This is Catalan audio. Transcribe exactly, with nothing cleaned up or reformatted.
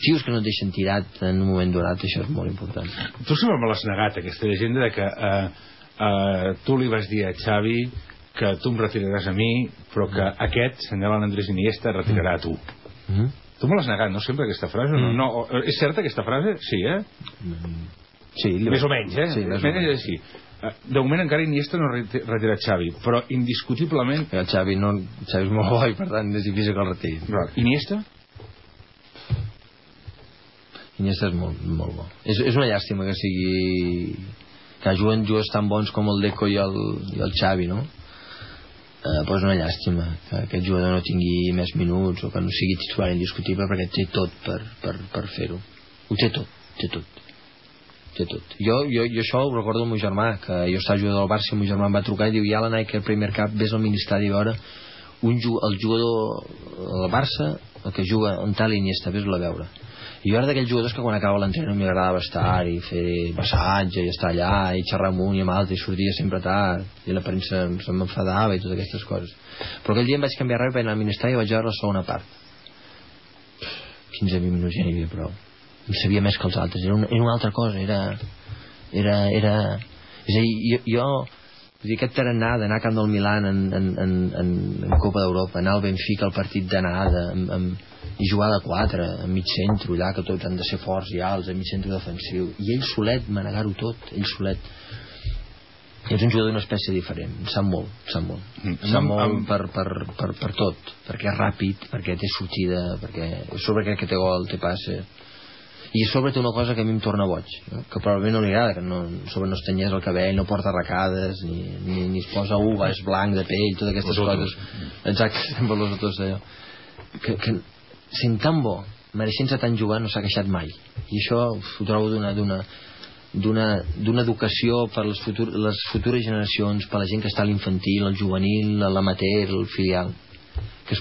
tios que no et deixen tirat en un moment donat, això és molt important. Tu sempre me l'has negat, aquesta llegenda de que eh, eh, tu li vas dir a Xavi que tu em retiraràs a mi, però que mm. aquest, senyalant Andrés Iniesta, retirarà a tu. Mm. Tu me l'has negat, no sempre, aquesta frase? Mm. No, no, és certa aquesta frase? Sí, eh? Mm. Sí, més o menys, eh? Sí, més o menys. Sí. De moment encara Iniesta no ha retirat Xavi, però indiscutiblement... El Xavi, no, Xavi és molt bo i per tant és difícil que el retiri. Però, Iniesta? Iniesta és molt, molt bo. És, és una llàstima que sigui... que juguen jugadors tan bons com el Deco i el, i el Xavi, no? Eh, però és una llàstima que aquest jugador no tingui més minuts o que no sigui titular indiscutible, perquè té tot per, per, per fer-ho. Ho té tot, té tot. Té tot. Jo, jo, jo això ho recordo el meu germà, que jo estava jugador del Barça i el meu germà em va trucar i diu, ja l'anai que el primer cap vés al ministeri a veure un, el jugador del Barça, el que juga en tal i Iniesta, vés-lo a veure. I jo era d'aquells jugadors que quan acaba l'entrenament m'agradava estar i fer massatge i estar allà i xerrar amb un i amb altre i sortia sempre tard i la premsa se m'enfadava i totes aquestes coses. Però aquell dia em vaig canviar res per anar al ministeri i vaig veure la segona part. quinze vint minuts ja n'hi havia prou. Em sabia més que els altres, era una, era una altra cosa, era, era, era... És a dir, jo, jo vull dir, aquest tarannà d'anar a Camp del Milan en, en, en, en, en Copa d'Europa, anar al Benfica al partit d'anada amb, amb, i jugar de quatre a mig centre, allà que tots han de ser forts i alts, a mig centre defensiu, i ell solet manegar-ho tot, ell solet. És un jugador d'una espècie diferent, em sap molt, em sap molt, em sap molt per, per, per, per tot, perquè és ràpid, perquè té sortida, perquè sobre crec que té gol, té passe, i sobre té una cosa que a mi em torna boig, no? Que probablement no li agrada, que no, sobre no es tenyés el cabell, no porta arracades, ni, ni, ni es posa uva, és blanc de pell, totes aquestes coses, exacte, sempre los otros d'allò, que, que sent tan bo, mereixent-se tant jugar, no s'ha queixat mai, i això ho trobo d'una d'una d'una d'una educació per les, futur, les futures generacions, per la gent que està a l'infantil, al juvenil, a l'amateur, al filial, que es